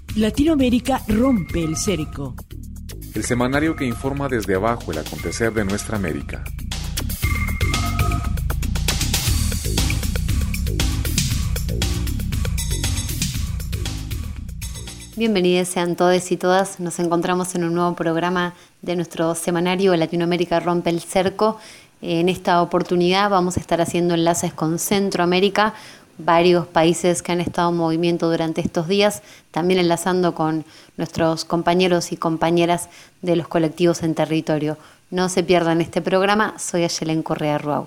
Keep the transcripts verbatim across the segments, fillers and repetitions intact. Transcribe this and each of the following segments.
Latinoamérica rompe el cerco. El semanario que informa desde abajo el acontecer de nuestra América. Bienvenidos sean todos y todas. Nos encontramos en un nuevo programa de nuestro semanario Latinoamérica rompe el cerco. En esta oportunidad vamos a estar haciendo enlaces con Centroamérica, varios países que han estado en movimiento durante estos días, también enlazando con nuestros compañeros y compañeras de los colectivos en territorio. No se pierdan este programa. Soy Ayelen Correa Ruau.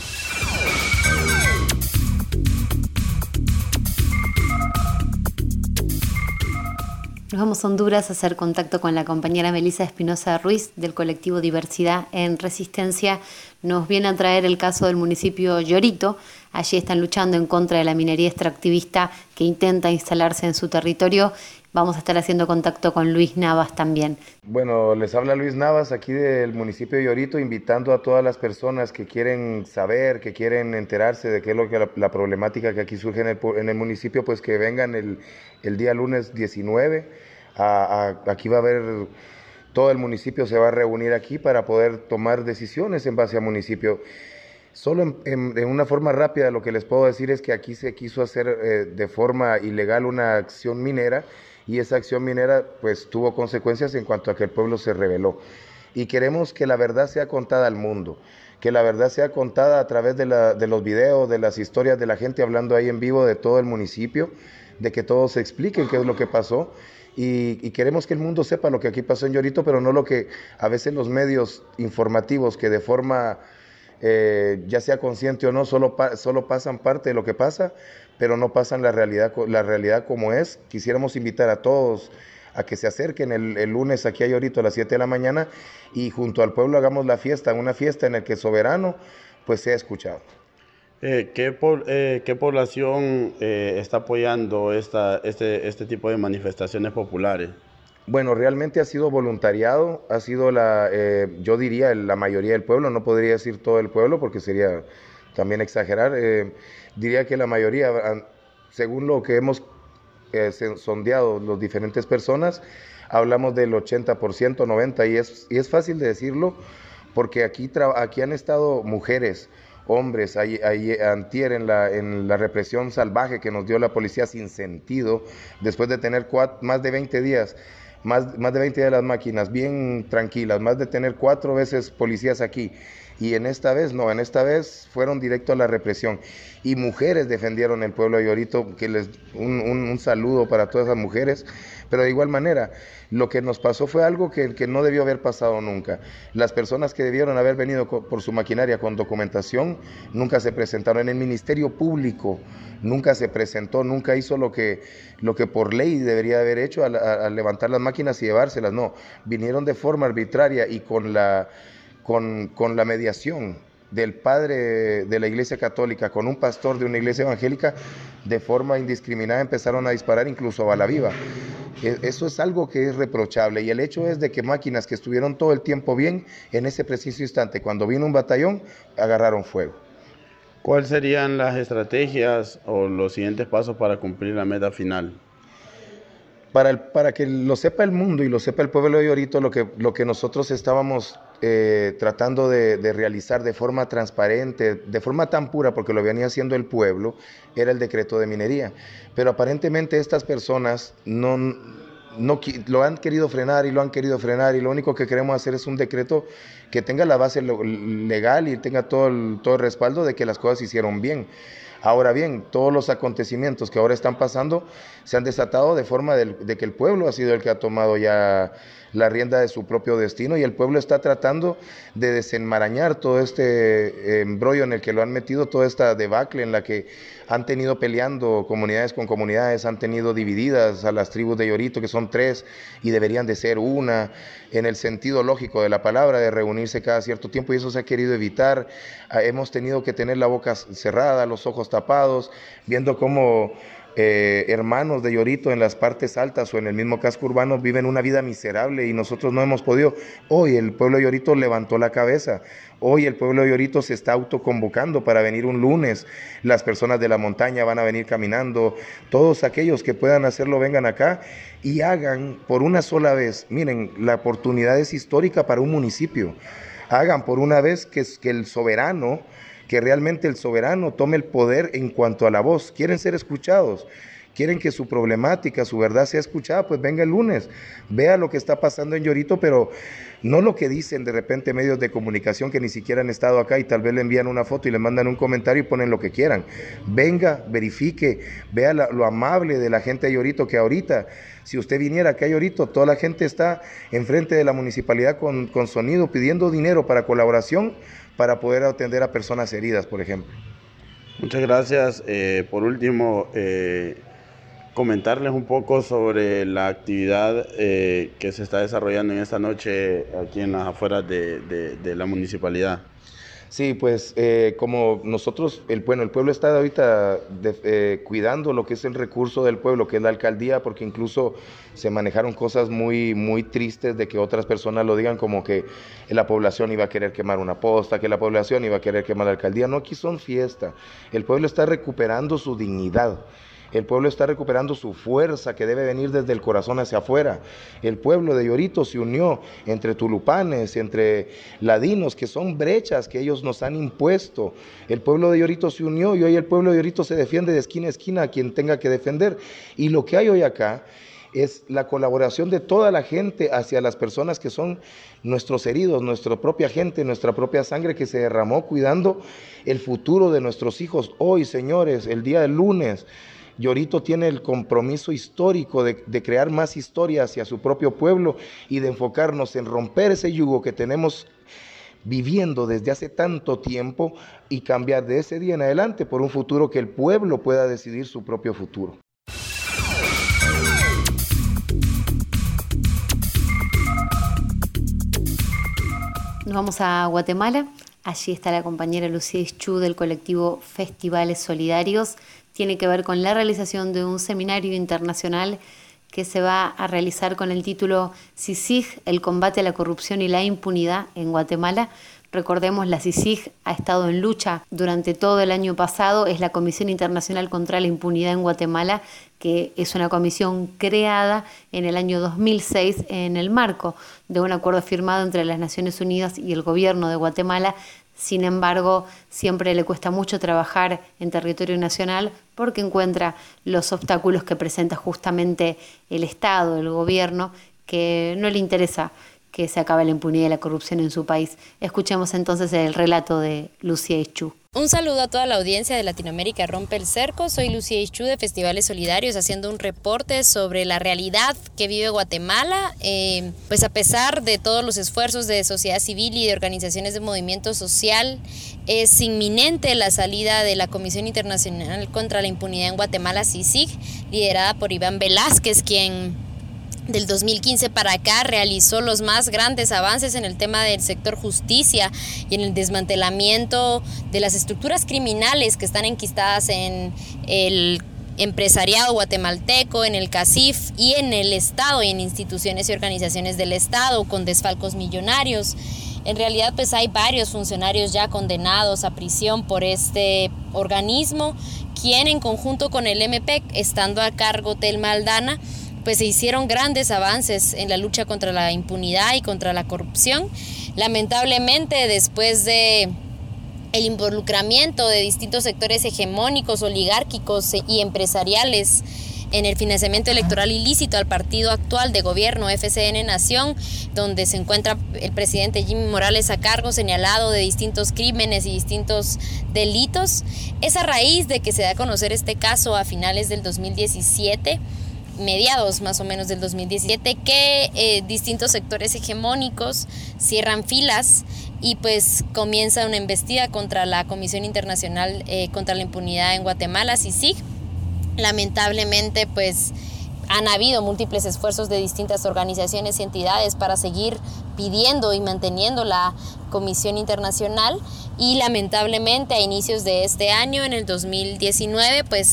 Nos vamos a Honduras a hacer contacto con la compañera Melissa Espinosa Ruiz del colectivo Diversidad en Resistencia. Nos viene a traer el caso del municipio Llorito. Allí están luchando en contra de la minería extractivista que intenta instalarse en su territorio. Vamos a estar haciendo contacto con Luis Navas también. Bueno, les habla Luis Navas aquí del municipio de Llorito, invitando a todas las personas que quieren saber, que quieren enterarse de qué es lo que la, la problemática que aquí surge en el, en el municipio, pues que vengan el, el día lunes diecinueve. A, a, aquí va a haber, todo el municipio se va a reunir aquí para poder tomar decisiones en base al municipio. Solo en, en, en una forma rápida lo que les puedo decir es que aquí se quiso hacer eh, de forma ilegal una acción minera, y esa acción minera pues tuvo consecuencias en cuanto a que el pueblo se rebeló. Y queremos que la verdad sea contada al mundo, que la verdad sea contada a través de, la, de los videos, de las historias de la gente hablando ahí en vivo de todo el municipio, de que todos se expliquen qué es lo que pasó. Y, y queremos que el mundo sepa lo que aquí pasó en Llorito, pero no lo que a veces los medios informativos que de forma, eh, ya sea consciente o no, solo, pa, solo pasan parte de lo que pasa, pero no pasan la realidad, la realidad como es. Quisiéramos invitar a todos a que se acerquen el, el lunes aquí a Llorito a las siete de la mañana y junto al pueblo hagamos la fiesta, una fiesta en la que el soberano pues sea escuchado. Eh, ¿qué, por, eh, ¿Qué población eh, está apoyando esta, este, este tipo de manifestaciones populares? Bueno, realmente ha sido voluntariado, ha sido la, eh, yo diría la mayoría del pueblo, no podría decir todo el pueblo porque sería también exagerar, eh, diría que la mayoría, según lo que hemos eh, sondeado las diferentes personas, hablamos del ochenta por ciento, noventa por ciento, y es, y es fácil de decirlo porque aquí, aquí han estado mujeres, hombres, ahí, ahí antier en la, en la represión salvaje que nos dio la policía sin sentido, después de tener cuatro, más de veinte días, más, más de veinte días las máquinas bien tranquilas, más de tener cuatro veces policías aquí, y en esta vez no, en esta vez fueron directo a la represión, y mujeres defendieron el pueblo de Llorito, que les, un, un, un saludo para todas esas mujeres, pero de igual manera, lo que nos pasó fue algo que, que no debió haber pasado nunca. Las personas que debieron haber venido con, por su maquinaria con documentación, nunca se presentaron. En el Ministerio Público nunca se presentó, nunca hizo lo que, lo que por ley debería haber hecho al, a, a levantar las máquinas y llevárselas. No, vinieron de forma arbitraria y con la, con, con la mediación del padre de la Iglesia Católica con un pastor de una iglesia evangélica, de forma indiscriminada empezaron a disparar incluso a bala viva. Eso es algo que es reprochable, y el hecho es de que máquinas que estuvieron todo el tiempo bien, en ese preciso instante, cuando vino un batallón, agarraron fuego. ¿Cuáles serían las estrategias o los siguientes pasos para cumplir la meta final? Para, el, para que lo sepa el mundo y lo sepa el pueblo de Llorito, lo que, lo que nosotros estábamos eh, tratando de, de realizar de forma transparente, de forma tan pura, porque lo venía haciendo el pueblo, era el decreto de minería. Pero aparentemente estas personas no, no lo han querido frenar y lo han querido frenar, y lo único que queremos hacer es un decreto que tenga la base legal y tenga todo el, todo el respaldo de que las cosas se hicieron bien. Ahora bien, todos los acontecimientos que ahora están pasando se han desatado de forma de, de que el pueblo ha sido el que ha tomado ya la rienda de su propio destino, y el pueblo está tratando de desenmarañar todo este embrollo en el que lo han metido, toda esta debacle en la que han tenido peleando comunidades con comunidades, han tenido divididas a las tribus de Llorito, que son tres y deberían de ser una, en el sentido lógico de la palabra, de reunirse cada cierto tiempo, y eso se ha querido evitar. Hemos tenido que tener la boca cerrada, los ojos tapados, viendo cómo eh, hermanos de Yorito en las partes altas o en el mismo casco urbano viven una vida miserable y nosotros no hemos podido. Hoy el pueblo de Yorito levantó la cabeza. Hoy el pueblo de Yorito se está autoconvocando para venir un lunes. Las personas de la montaña van a venir caminando. Todos aquellos que puedan hacerlo vengan acá y hagan por una sola vez. Miren, la oportunidad es histórica para un municipio. Hagan por una vez que, que el soberano, que realmente el soberano tome el poder en cuanto a la voz. Quieren ser escuchados. Quieren que su problemática, su verdad sea escuchada, pues venga el lunes, vea lo que está pasando en Yorito, pero no lo que dicen de repente medios de comunicación que ni siquiera han estado acá y tal vez le envían una foto y le mandan un comentario y ponen lo que quieran. Venga, verifique, vea la, lo amable de la gente de Yorito, que ahorita, si usted viniera acá a Yorito, toda la gente está enfrente de la municipalidad con, con sonido pidiendo dinero para colaboración, para poder atender a personas heridas, por ejemplo. Muchas gracias. Eh, por último, eh... comentarles un poco sobre la actividad eh, que se está desarrollando en esta noche aquí en las afueras de, de, de la municipalidad. Sí, pues eh, como nosotros, el, bueno, el pueblo está ahorita de, eh, cuidando lo que es el recurso del pueblo, que es la alcaldía, porque incluso se manejaron cosas muy, muy tristes de que otras personas lo digan, como que la población iba a querer quemar una posta, que la población iba a querer quemar la alcaldía. No, aquí son fiesta. El pueblo está recuperando su dignidad. El pueblo está recuperando su fuerza que debe venir desde el corazón hacia afuera. El pueblo de Yorito se unió entre tulupanes, entre ladinos, que son brechas que ellos nos han impuesto. El pueblo de Yorito se unió y hoy el pueblo de Yorito se defiende de esquina a esquina a quien tenga que defender. Y lo que hay hoy acá es la colaboración de toda la gente hacia las personas que son nuestros heridos, nuestra propia gente, nuestra propia sangre que se derramó cuidando el futuro de nuestros hijos. Hoy, señores, el día del lunes, Yorito tiene el compromiso histórico de, de crear más historia hacia su propio pueblo y de enfocarnos en romper ese yugo que tenemos viviendo desde hace tanto tiempo y cambiar de ese día en adelante por un futuro que el pueblo pueda decidir su propio futuro. Nos vamos a Guatemala. Allí está la compañera Lucía Ischú del colectivo Festivales Solidarios. Tiene que ver con la realización de un seminario internacional que se va a realizar con el título C I C I G, el combate a la corrupción y la impunidad en Guatemala. Recordemos, la C I C I G ha estado en lucha durante todo el año pasado. Es la Comisión Internacional contra la Impunidad en Guatemala, que es una comisión creada en el año dos mil seis en el marco de un acuerdo firmado entre las Naciones Unidas y el gobierno de Guatemala. Sin embargo, siempre le cuesta mucho trabajar en territorio nacional porque encuentra los obstáculos que presenta justamente el Estado, el gobierno, que no le interesa que se acabe la impunidad y la corrupción en su país. Escuchemos entonces el relato de Lucía Ischú. Un saludo a toda la audiencia de Latinoamérica Rompe el Cerco. Soy Lucía Ischú de Festivales Solidarios haciendo un reporte sobre la realidad que vive Guatemala. Eh, pues a pesar de todos los esfuerzos de sociedad civil y de organizaciones de movimiento social, es inminente la salida de la Comisión Internacional contra la Impunidad en Guatemala, C I C I G, liderada por Iván Velázquez, quien del dos mil quince para acá realizó los más grandes avances en el tema del sector justicia y en el desmantelamiento de las estructuras criminales que están enquistadas en el empresariado guatemalteco, en el CACIF y en el Estado y en instituciones y organizaciones del Estado con desfalcos millonarios. En realidad, pues hay varios funcionarios ya condenados a prisión por este organismo, quien en conjunto con el M P E C, estando a cargo Telma Aldana, pues se hicieron grandes avances en la lucha contra la impunidad y contra la corrupción. Lamentablemente, después de el involucramiento de distintos sectores hegemónicos, oligárquicos y empresariales en el financiamiento electoral ilícito al partido actual de gobierno F C N Nación, donde se encuentra el presidente Jimmy Morales a cargo, señalado de distintos crímenes y distintos delitos, es a raíz de que se da a conocer este caso a finales del dos mil diecisiete, mediados más o menos del dos mil diecisiete, que eh, distintos sectores hegemónicos cierran filas y pues comienza una embestida contra la Comisión Internacional eh, contra la Impunidad en Guatemala, C I C I G. Lamentablemente pues han habido múltiples esfuerzos de distintas organizaciones y entidades para seguir pidiendo y manteniendo la Comisión Internacional, y lamentablemente a inicios de este año, en el dos mil diecinueve, pues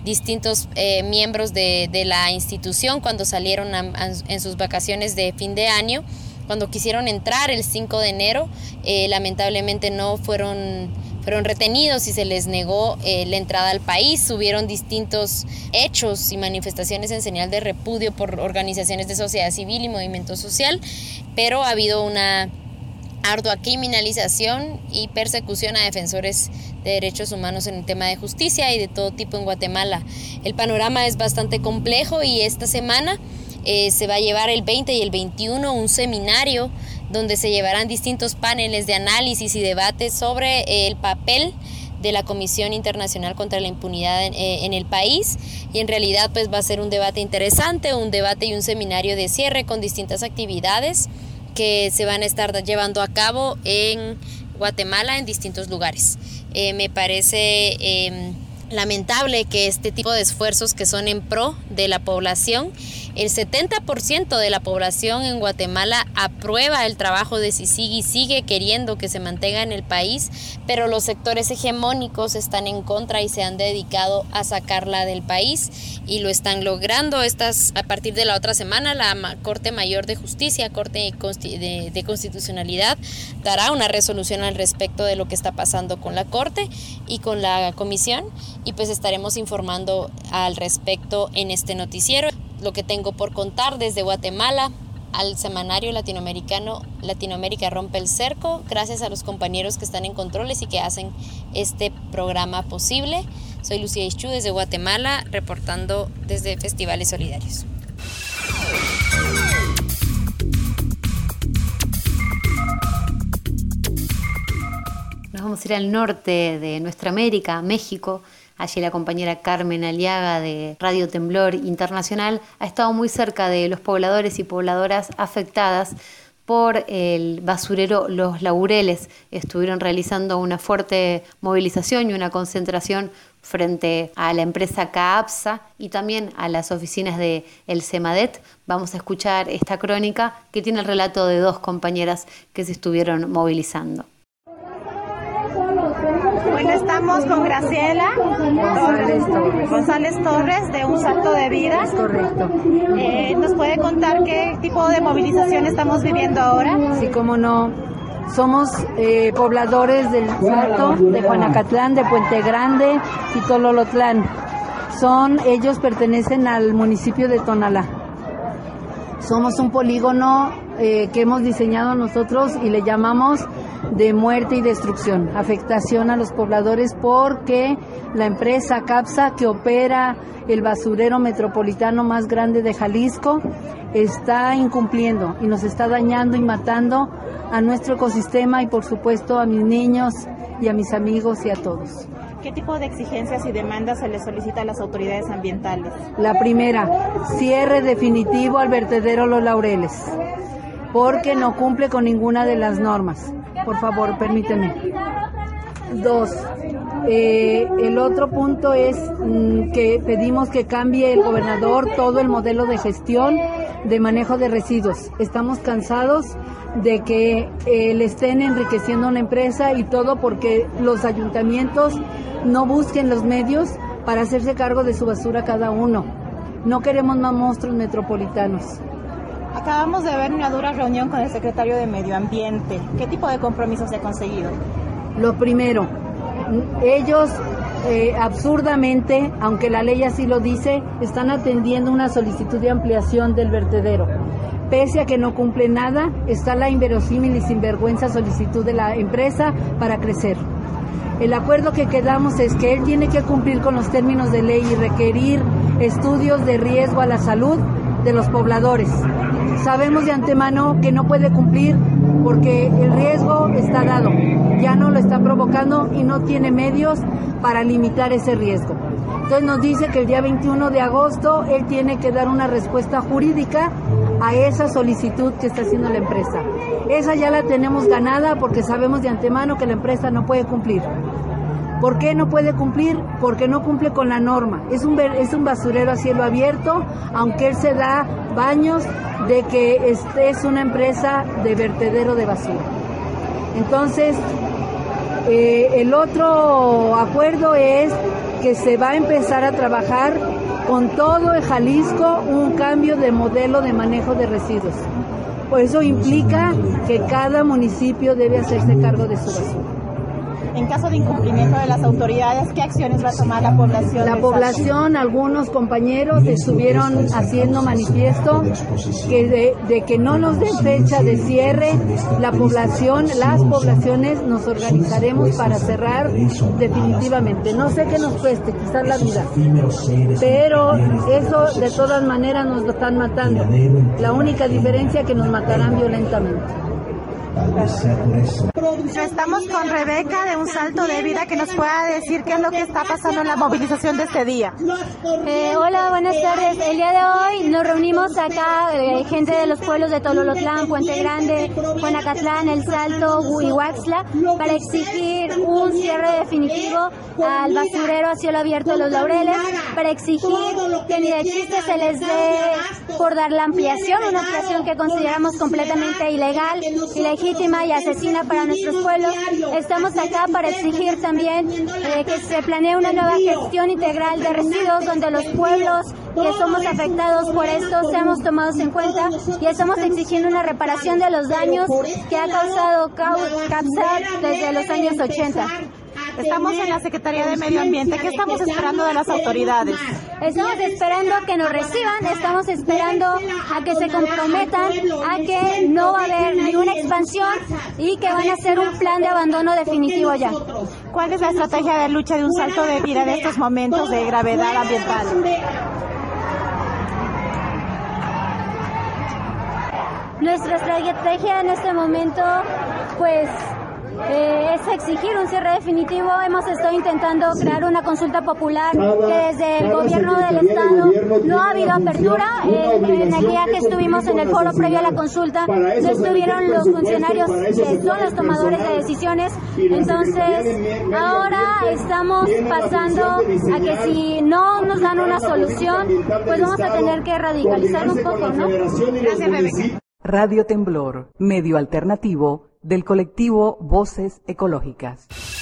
distintos eh, miembros de, de la institución cuando salieron a, a, en sus vacaciones de fin de año. Cuando quisieron entrar el cinco de enero, eh, lamentablemente no fueron, fueron retenidos y se les negó eh, la entrada al país. Hubieron distintos hechos y manifestaciones en señal de repudio por organizaciones de sociedad civil y movimiento social, pero ha habido una ardua criminalización y persecución a defensores de derechos humanos en el tema de justicia y de todo tipo en Guatemala. El panorama es bastante complejo y esta semana Eh, se va a llevar el veinte y el veintiuno un seminario donde se llevarán distintos paneles de análisis y debates sobre eh, el papel de la Comisión Internacional contra la Impunidad en, eh, en el país, y en realidad pues va a ser un debate interesante, un debate y un seminario de cierre con distintas actividades que se van a estar llevando a cabo en Guatemala en distintos lugares. Eh, me parece eh, lamentable que este tipo de esfuerzos que son en pro de la población, el setenta por ciento de la población en Guatemala aprueba el trabajo de CICIG y sigue queriendo que se mantenga en el país, pero los sectores hegemónicos están en contra y se han dedicado a sacarla del país y lo están logrando. Estas, a partir de la otra semana, la Corte Mayor de Justicia, Corte de, de Constitucionalidad, dará una resolución al respecto de lo que está pasando con la Corte y con la Comisión, y pues estaremos informando al respecto en este noticiero. Lo que tengo por contar desde Guatemala al semanario latinoamericano Latinoamérica Rompe el Cerco, gracias a los compañeros que están en controles y que hacen este programa posible. Soy Lucía Ischú desde Guatemala, reportando desde Festivales Solidarios. Nos vamos a ir al norte de nuestra América, México. Allí la compañera Carmen Aliaga de Radio Temblor Internacional ha estado muy cerca de los pobladores y pobladoras afectadas por el basurero Los Laureles. Estuvieron realizando una fuerte movilización y una concentración frente a la empresa CAAPSA y también a las oficinas de el CEMADET. Vamos a escuchar esta crónica que tiene el relato de dos compañeras que se estuvieron movilizando. Bueno, estamos con Graciela González Torres, González Torres de Un Salto de Vida. Es correcto. Eh, ¿Nos puede contar qué tipo de movilización estamos viviendo ahora? Sí, cómo no. Somos eh, pobladores del Salto, de Juanacatlán, de Puente Grande y Tololotlán. Son, ellos pertenecen al municipio de Tonalá. Somos un polígono eh, que hemos diseñado nosotros y le llamamos de muerte y destrucción, afectación a los pobladores, porque la empresa CAAPSA, que opera el basurero metropolitano más grande de Jalisco, está incumpliendo y nos está dañando y matando a nuestro ecosistema y por supuesto a mis niños y a mis amigos y a todos. ¿Qué tipo de exigencias y demandas se les solicita a las autoridades ambientales? La primera, cierre definitivo al vertedero Los Laureles, porque no cumple con ninguna de las normas. Por favor, permíteme. Dos, eh, el otro punto es mm, que pedimos que cambie el gobernador todo el modelo de gestión de manejo de residuos. Estamos cansados de que eh, le estén enriqueciendo a una empresa y todo porque los ayuntamientos no busquen los medios para hacerse cargo de su basura cada uno. No queremos más monstruos metropolitanos. Acabamos de ver una dura reunión con el secretario de Medio Ambiente. ¿Qué tipo de compromisos se ha conseguido? Lo primero, ellos eh, absurdamente, aunque la ley así lo dice, están atendiendo una solicitud de ampliación del vertedero. Pese a que no cumple nada, está la inverosímil y sinvergüenza solicitud de la empresa para crecer. El acuerdo que quedamos es que él tiene que cumplir con los términos de ley y requerir estudios de riesgo a la salud de los pobladores. Sabemos de antemano que no puede cumplir porque el riesgo está dado, ya no lo está provocando y no tiene medios para limitar ese riesgo. Entonces nos dice que el día veintiuno de agosto él tiene que dar una respuesta jurídica a esa solicitud que está haciendo la empresa. Esa ya la tenemos ganada porque sabemos de antemano que la empresa no puede cumplir. ¿Por qué no puede cumplir? Porque no cumple con la norma. Es un, es un basurero a cielo abierto, aunque él se da baños de que este es una empresa de vertedero de basura. Entonces, eh, el otro acuerdo es que se va a empezar a trabajar con todo el Jalisco un cambio de modelo de manejo de residuos. Por eso implica que cada municipio debe hacerse cargo de su basura. En caso de incumplimiento de las autoridades, ¿qué acciones va a tomar la población? La población, algunos compañeros estuvieron haciendo manifiesto que de, de que no nos den fecha de cierre. La población, las poblaciones nos organizaremos para cerrar definitivamente. No sé qué nos cueste, quizás la vida, pero eso de todas maneras nos lo están matando. La única diferencia es que nos matarán violentamente. Estamos con Rebeca de Un Salto de Vida, que nos pueda decir qué es lo que está pasando en la movilización de este día. Eh, hola, buenas tardes. El día de hoy nos reunimos acá, eh, gente de los pueblos de Tololotlán, Puente Grande, Juanacatlán, El Salto, Huihuaxtla, para exigir un cierre definitivo al basurero a cielo abierto de Los Laureles, para exigir que ni de chiste se les dé por dar la ampliación, una ampliación que consideramos completamente ilegal, ilegítima y asesina para nuestros pueblos. Estamos acá para exigir también eh, que se planee una nueva gestión integral de residuos donde los pueblos que somos afectados por esto seamos tomados en cuenta, y estamos exigiendo una reparación de los daños que ha causado CAPSAT desde los años ochenta. Estamos en la Secretaría de Medio Ambiente. ¿Qué estamos esperando de las autoridades? Estamos esperando que nos reciban, estamos esperando a que se comprometan a que no va a haber ninguna expansión y que van a hacer un plan de abandono definitivo ya. ¿Cuál es la estrategia de lucha de Un Salto de Vida en estos momentos de gravedad ambiental? Nuestra estrategia en este momento, pues, Eh, es exigir un cierre definitivo. Hemos estado intentando crear una consulta popular que desde el gobierno del estado no ha habido apertura. Eh, en el día que estuvimos en el foro previo a la consulta no estuvieron los funcionarios que son los tomadores de decisiones. Entonces ahora estamos pasando a que si no nos dan una solución, pues vamos a tener que radicalizar un poco, ¿no? Gracias, Rebeca. Radio Temblor, medio alternativo del colectivo Voces Ecológicas.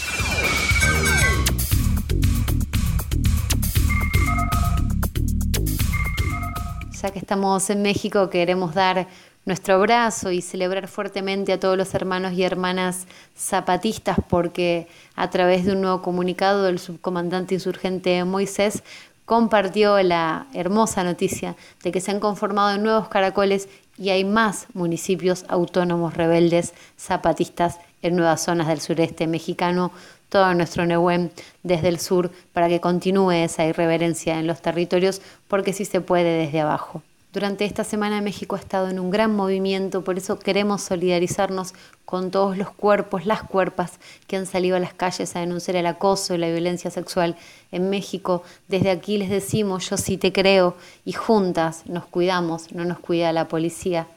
Ya que estamos en México, queremos dar nuestro abrazo y celebrar fuertemente a todos los hermanos y hermanas zapatistas, porque a través de un nuevo comunicado el subcomandante insurgente Moisés compartió la hermosa noticia de que se han conformado nuevos caracoles y hay más municipios autónomos rebeldes zapatistas en nuevas zonas del sureste mexicano, todo nuestro Nehuen desde el sur, para que continúe esa irreverencia en los territorios, porque sí se puede desde abajo. Durante esta semana México ha estado en un gran movimiento, por eso queremos solidarizarnos con todos los cuerpos, las cuerpas que han salido a las calles a denunciar el acoso y la violencia sexual en México. Desde aquí les decimos, yo sí te creo, y juntas nos cuidamos, no nos cuida la policía.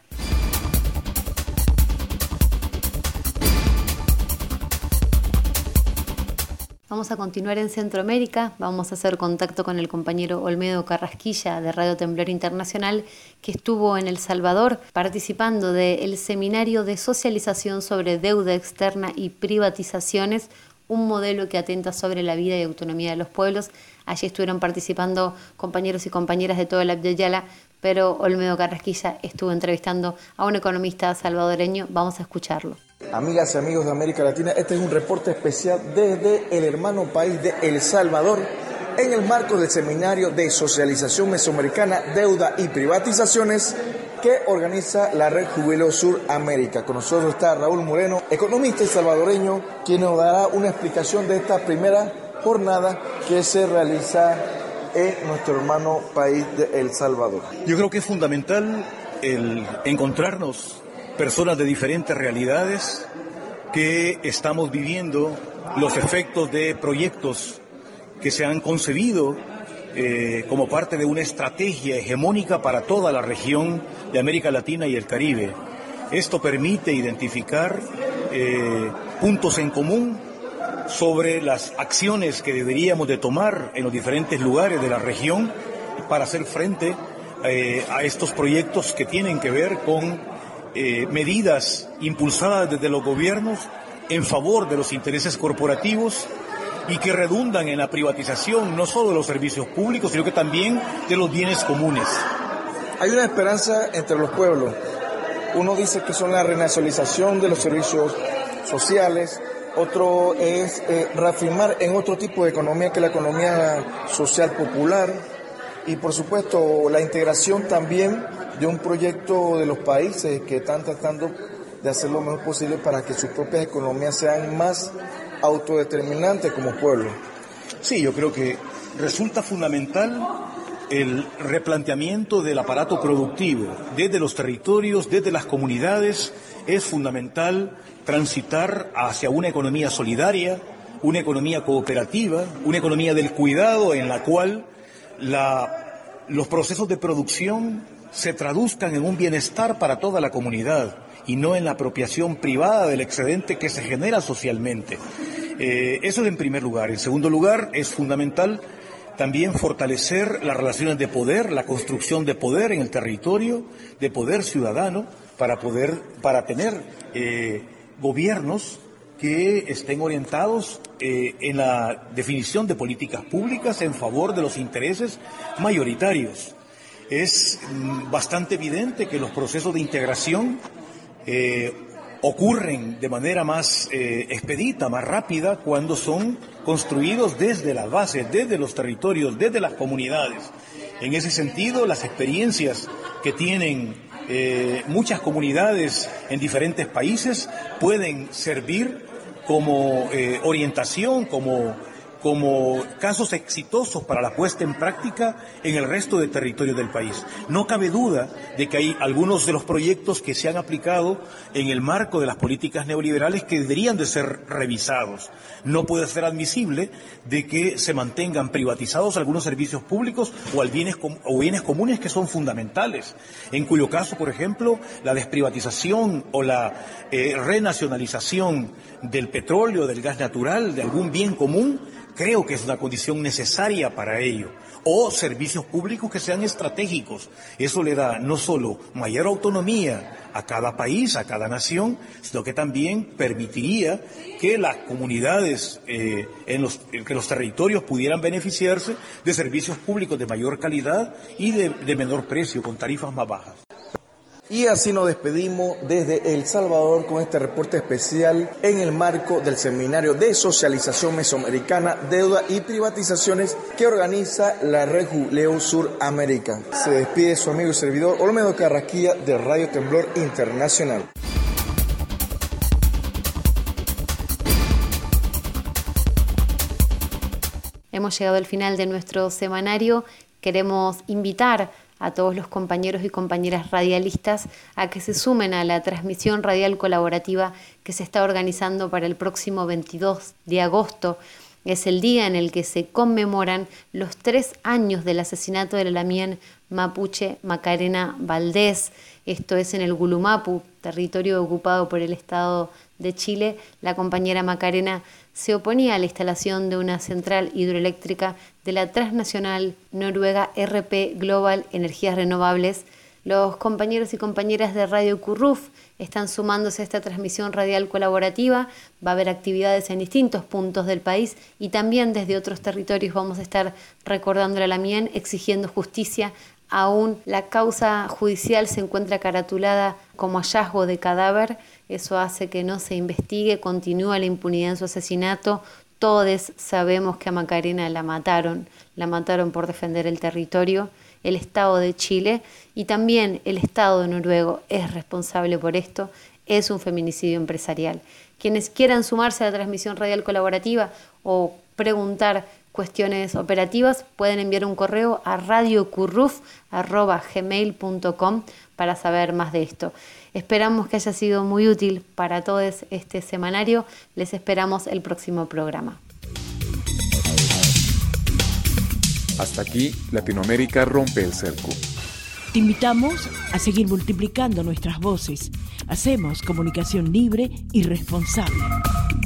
Vamos a continuar en Centroamérica, vamos a hacer contacto con el compañero Olmedo Carrasquilla de Radio Temblor Internacional, que estuvo en El Salvador participando del seminario de socialización sobre deuda externa y privatizaciones, un modelo que atenta sobre la vida y autonomía de los pueblos. Allí estuvieron participando compañeros y compañeras de todo el Abya Yala, pero Olmedo Carrasquilla estuvo entrevistando a un economista salvadoreño. Vamos a escucharlo. Amigas y amigos de América Latina, este es un reporte especial desde el hermano país de El Salvador, en el marco del seminario de socialización mesoamericana, deuda y privatizaciones que organiza la Red Jubileo Suramérica. Con nosotros está Raúl Moreno, economista y salvadoreño, quien nos dará una explicación de esta primera jornada que se realiza en nuestro hermano país de El Salvador. Yo creo que es fundamental el encontrarnos personas de diferentes realidades que estamos viviendo los efectos de proyectos que se han concebido eh, como parte de una estrategia hegemónica para toda la región de América Latina y el Caribe. Esto permite identificar eh, puntos en común sobre las acciones que deberíamos de tomar en los diferentes lugares de la región para hacer frente eh, a estos proyectos que tienen que ver con Eh, medidas impulsadas desde los gobiernos en favor de los intereses corporativos y que redundan en la privatización no solo de los servicios públicos, sino que también de los bienes comunes. Hay una esperanza entre los pueblos. Uno dice que son la renacionalización de los servicios sociales, otro es eh, reafirmar en otro tipo de economía que la economía social popular y por supuesto la integración también de un proyecto de los países que están tratando de hacer lo mejor posible para que sus propias economías sean más autodeterminantes como pueblo. Sí, yo creo que resulta fundamental el replanteamiento del aparato productivo desde los territorios, desde las comunidades. Es fundamental transitar hacia una economía solidaria, una economía cooperativa, una economía del cuidado en la cual la, los procesos de producción se traduzcan en un bienestar para toda la comunidad y no en la apropiación privada del excedente que se genera socialmente. Eh, eso es en primer lugar. En segundo lugar, es fundamental también fortalecer las relaciones de poder, la construcción de poder en el territorio, de poder ciudadano, para poder, para tener eh, gobiernos que estén orientados eh, en la definición de políticas públicas en favor de los intereses mayoritarios. Es mm, bastante evidente que los procesos de integración eh, ocurren de manera más eh, expedita, más rápida, cuando son construidos desde las bases, desde los territorios, desde las comunidades. En ese sentido, las experiencias que tienen eh, muchas comunidades en diferentes países pueden servir como eh, orientación, como como casos exitosos para la puesta en práctica en el resto de territorios del país. No cabe duda de que hay algunos de los proyectos que se han aplicado en el marco de las políticas neoliberales que deberían de ser revisados. No puede ser admisible de que se mantengan privatizados algunos servicios públicos o bienes, o bienes comunes que son fundamentales, en cuyo caso, por ejemplo, la desprivatización o la eh, renacionalización del petróleo, del gas natural, de algún bien común, creo que es una condición necesaria para ello. O servicios públicos que sean estratégicos. Eso le da no solo mayor autonomía a cada país, a cada nación, sino que también permitiría que las comunidades, eh, en los, que los territorios pudieran beneficiarse de servicios públicos de mayor calidad y de, de menor precio, con tarifas más bajas. Y así nos despedimos desde El Salvador con este reporte especial en el marco del Seminario de Socialización Mesoamericana, Deuda y Privatizaciones que organiza la Rejuleo Suramérica. Se despide su amigo y servidor Olmedo Carrasquilla de Radio Temblor Internacional. Hemos llegado al final de nuestro semanario. Queremos invitar a todos los compañeros y compañeras radialistas a que se sumen a la transmisión radial colaborativa que se está organizando para el próximo veintidós de agosto. Es el día en el que se conmemoran los tres años del asesinato de la lamien mapuche Macarena Valdés. Esto es en el Gulumapu, territorio ocupado por el Estado de Chile. La compañera Macarena se oponía a la instalación de una central hidroeléctrica de la transnacional noruega R P Global Energías Renovables. Los compañeros y compañeras de Radio Curruf están sumándose a esta transmisión radial colaborativa. Va a haber actividades en distintos puntos del país y también desde otros territorios vamos a estar recordando la lamien, exigiendo justicia. Aún la causa judicial se encuentra caratulada como hallazgo de cadáver. Eso hace que no se investigue, continúa la impunidad en su asesinato. Todos sabemos que a Macarena la mataron, la mataron por defender el territorio. El Estado de Chile y también el Estado noruego es responsable por esto. Es un feminicidio empresarial. Quienes quieran sumarse a la transmisión radial colaborativa o preguntar cuestiones operativas pueden enviar un correo a radiocurruf arroba gmail punto com para saber más de esto. Esperamos que haya sido muy útil para todos este semanario. Les esperamos el próximo programa. Hasta aquí, Latinoamérica rompe el cerco. Te invitamos a seguir multiplicando nuestras voces. Hacemos comunicación libre y responsable.